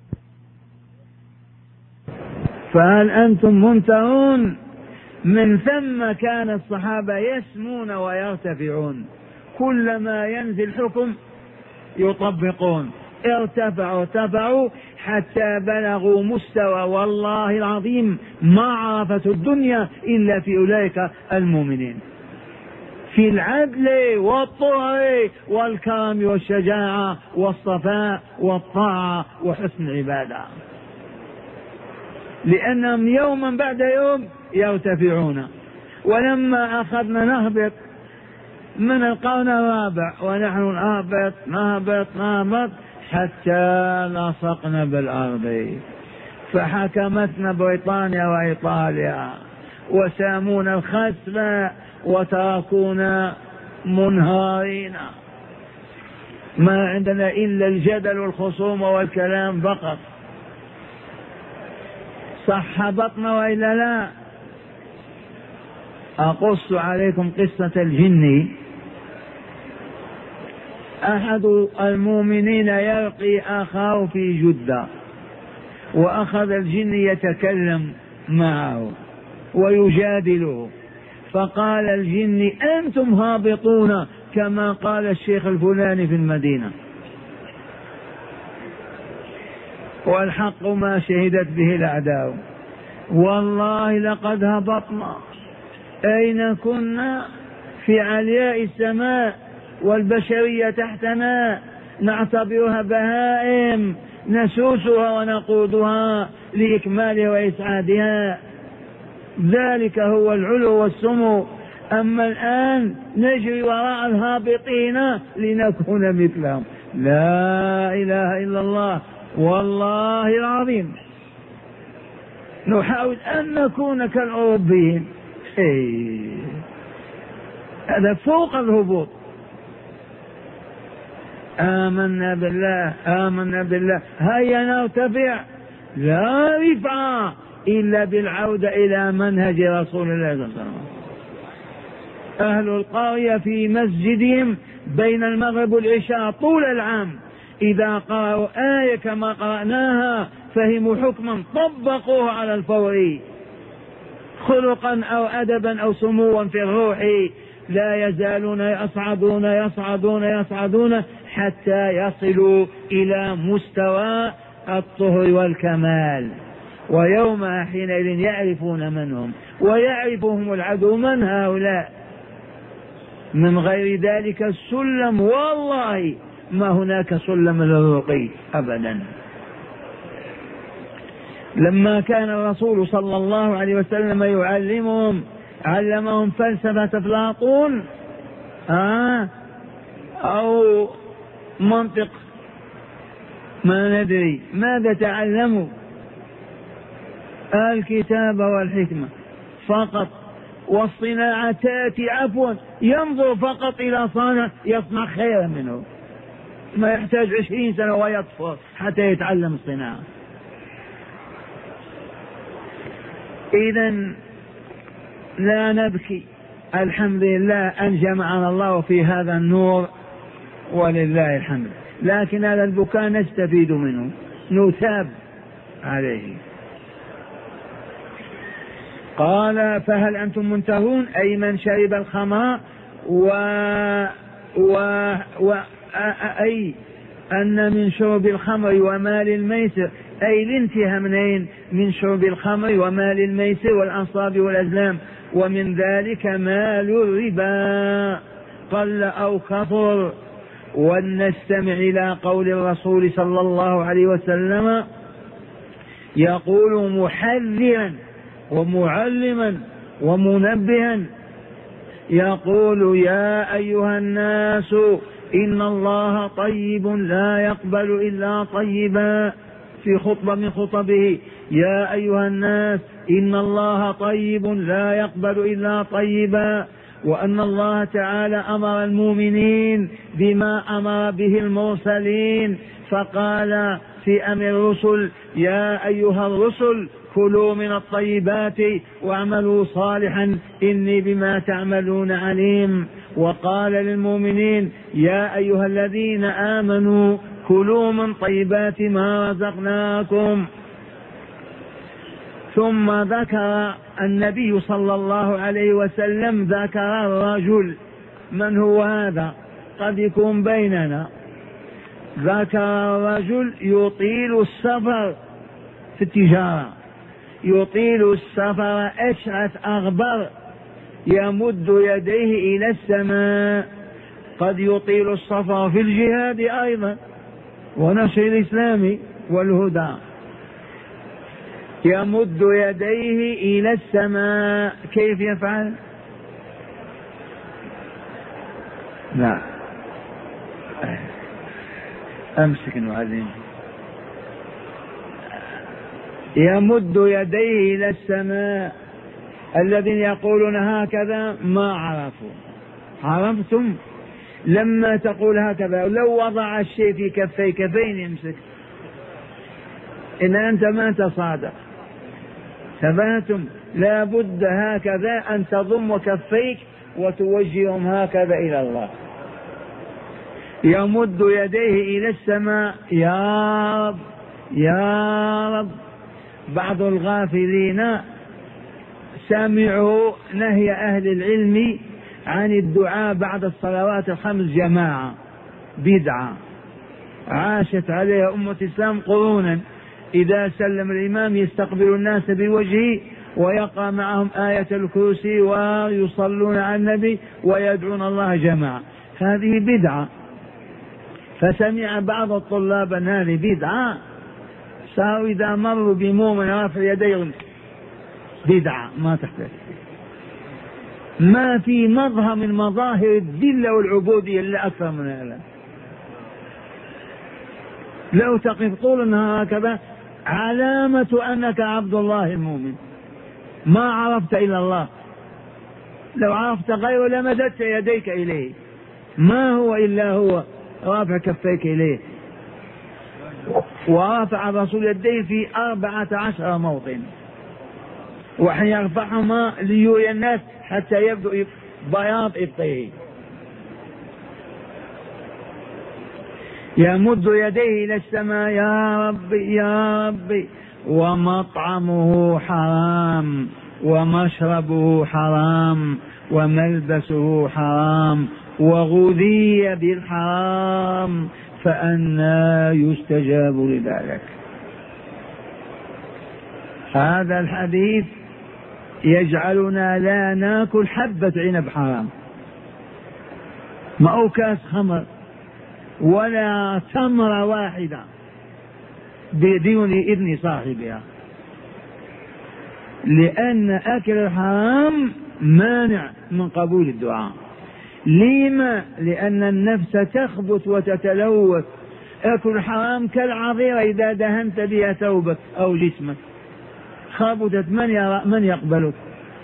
فهل أنتم منتهون؟ من ثم كان الصحابة يسمون ويرتفعون، كلما ينزل حكم يطبقون. ارتفعوا حتى بلغوا مستوى والله العظيم ما عرفت الدنيا إلا في أولئك المؤمنين، في العدل والطهر والكرم والشجاعة والصفاء والطاعة وحسن العبادة، لأنهم يوما بعد يوم يرتفعون. ولما أخذنا نهبط من القرن الرابع ونحن نهبط حتى لصقنا بالأرض، فحكمتنا بريطانيا وإيطاليا وسامونا الخسف وتركونا منهارين، ما عندنا إلا الجدل والخصوم والكلام فقط. صح هبطنا وإلا لا؟ أقص عليكم قصة الجن. أحد المؤمنين يلقي أخاه في جدة، وأخذ الجن يتكلم معه ويجادله، فقال الجن أنتم هابطون كما قال الشيخ الفلاني في المدينة، والحق ما شهدت به الأعداء، والله لقد هبطنا. أين كنا؟ في علياء السماء والبشرية تحتنا، نعتبرها بهائم نسوسها ونقودها لإكمالها وإسعادها، ذلك هو العلو والسمو. أما الآن نجري وراء الهابطين لنكون مثلهم. لا إله إلا الله، والله العظيم نحاول أن نكون كالأوروبيين. هذا فوق الهبوط. آمنا بالله آمنا بالله، هيا نرتفع، لا رفع إلا بالعودة إلى منهج رسول الله صلى الله عليه وسلم. أهل القرية في مسجدهم بين المغرب والعشاء طول العام إذا قرأوا آية كما قرأناها فهموا حكما طبقوه على الفور، خلقا أو أدبا أو سموا في الروح، لا يزالون يصعدون يصعدون يصعدون حتى يصلوا إلى مستوى الطهر والكمال. ويوم حينئذ يعرفون من هم ويعرفهم العدو من هؤلاء. من غير ذلك السلم والله ما هناك سلم للرقي أبدا. لما كان الرسول صلى الله عليه وسلم يعلمهم علمهم فلسفة أفلاطون أو منطق ما ندري ماذا تعلموا، الكتاب والحكمة فقط، والصناعات عفوا ينظر فقط إلى صانع يصنع خيرا منه، ما يحتاج 20 سنة ويطفر حتى يتعلم الصناعة. إذن لا نبكي، الحمد لله أن جمعنا الله في هذا النور ولله الحمد، لكن هذا البكاء نستفيد منه نتاب عليه. قال فهل أنتم منتهون، أي من شرب الخمر أي أن من شرب الخمر ومال الميسر، أي الانتهاء منين؟ من شرب الخمر ومال الميسر والأنصاب والأزلام، ومن ذلك مال الربا قل أو كثر. ولنستمع إلى قول الرسول صلى الله عليه وسلم يقول محذرا ومعلما ومنبها، يقول يا أيها الناس إن الله طيب لا يقبل إلا طيبا، في خطبة من خطبه يا أيها الناس إن الله طيب لا يقبل إلا طيبا، وأن الله تعالى أمر المؤمنين بما أمر به المرسلين، فقال في أمر الرسل يا أيها الرسل كلوا من الطيبات واعملوا صالحا إني بما تعملون عليم. وقال للمؤمنين يا أيها الذين آمنوا كلوا من طيبات ما رزقناكم. ثم ذكر النبي صلى الله عليه وسلم ذكر الرجل، من هو هذا؟ قد يكون بيننا. ذكر الرجل يطيل السفر في التجارة، يطيل السفر أشعث أغبر يمد يديه إلى السماء، قد يطيل السفر في الجهاد أيضا ونشر الإسلام والهدى، يمد يديه إلى السماء. كيف يفعل؟ لا أمسك المعلم. يمد يديه إلى السماء. الذين يقولون هكذا ما عرفوا. عرفتم؟ لما تقول هكذا لو وضع الشيء في كفيك فين يمسك؟ إن أنت ما تصادق. ثباتم؟ لا بد هكذا أن تضم كفيك وتوجههم هكذا إلى الله. يمد يديه إلى السماء يا رب يا رب. بعض الغافلين سمعوا نهي أهل العلم عن الدعاء بعد الصلوات الخمس جماعة، بدعة عاشت عليها أمة الإسلام قرونا. إذا سلم الإمام يستقبل الناس بوجهه ويقرأ معهم آية الكرسي ويصلون على النبي ويدعون الله جماعة، هذه بدعة. فسمع بعض الطلاب أن هذه بدعة، صاروا إذا مروا بمؤمن رافع يديه بدعة، ما تحتاج. ما في مظهر من مظاهر الذلة والعبودية إلا أكثر من هذا. لو تقف طول النهار هكذا علامة أنك عبد الله المؤمن، ما عرفت إلا الله. لو عرفت غيره لمددت يديك إليه، ما هو إلا هو رافع كفيك إليه. ورافع الرسول يديه في 14 موطن، وحين يرفعهما ليري الناس حتى يبدو بياض إبطيه. يمد يديه إلى السماء: يا ربي يا ربي. ومطعمه حرام، ومشربه حرام، وملبسه حرام، وغذي بالحرام، فأنى يستجاب لذلك. هذا الحديث يجعلنا لا ناكل حبة عنب حرام، ما كاس خمر ولا تمرة واحدة بدون إذن صاحبها، لأن أكل الحرام مانع من قبول الدعاء. لما؟ لأن النفس تخبث وتتلوث. أكل الحرام كالعظيرة إذا دهنت بها ثوبك أو جسمك، خبثت، من يقبلك؟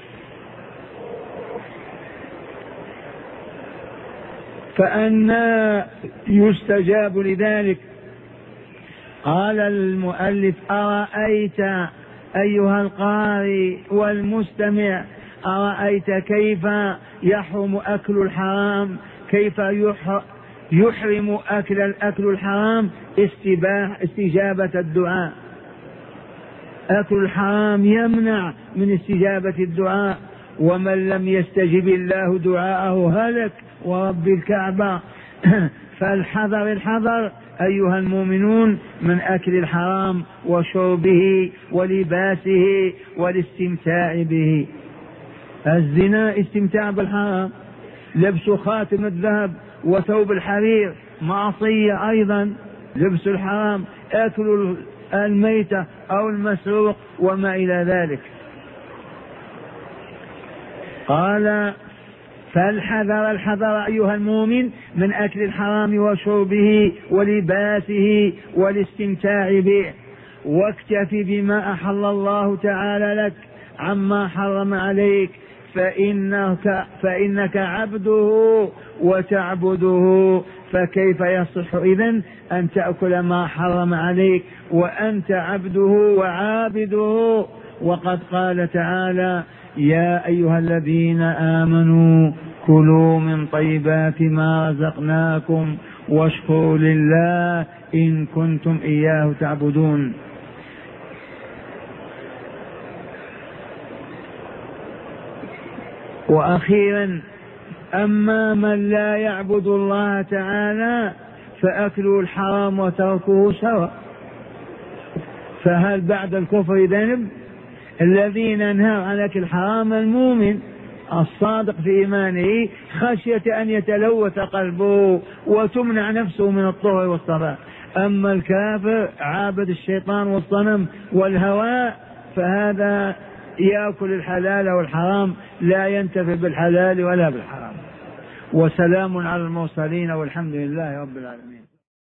فأنى يستجاب لذلك. قال المؤلف: أرأيت أيها القارئ والمستمع، أرأيت كيف يحرم أكل الحرام، كيف يحرم أكل الحرام استجابة الدعاء. أكل الحرام يمنع من استجابة الدعاء، ومن لم يستجب الله دعاءه هلك ورب الكعبة. فالحذر الحذر أيها المؤمنون من أكل الحرام وشربه ولباسه والاستمتاع به. الزنا استمتاع بالحرام، لبس خاتم الذهب وثوب الحرير معصية أيضا، لبس الحرام، أكل الميتة أو المسروق وما إلى ذلك. قال: فالحذر الحذر أيها المؤمن من أكل الحرام وشربه ولباسه والاستمتاع به، واكتفي بما أحل الله تعالى لك عما حرم عليك، فإنك عبده وتعبده، فكيف يصح إذن أن تأكل ما حرم عليك وأنت عبده وعابده؟ وقد قال تعالى: يا أيها الذين آمنوا كلوا من طيبات ما رزقناكم واشكروا لله إن كنتم إياه تعبدون. وأخيرا: أما من لا يعبد الله تعالى فأكله الحرام وتركه سواء. فهل بعد الكفر ذنب؟ الذي ننهى عن أكل الحرام المؤمن الصادق في إيمانه خشية أن يتلوث قلبه وتمنع نفسه من الطهر والصلاة. أما الكافر عابد الشيطان والصنم والهواء فهذا يأكل الحلال والحرام، لا ينتفع بالحلال ولا بالحرام. وسلام على المرسلين والحمد لله رب العالمين.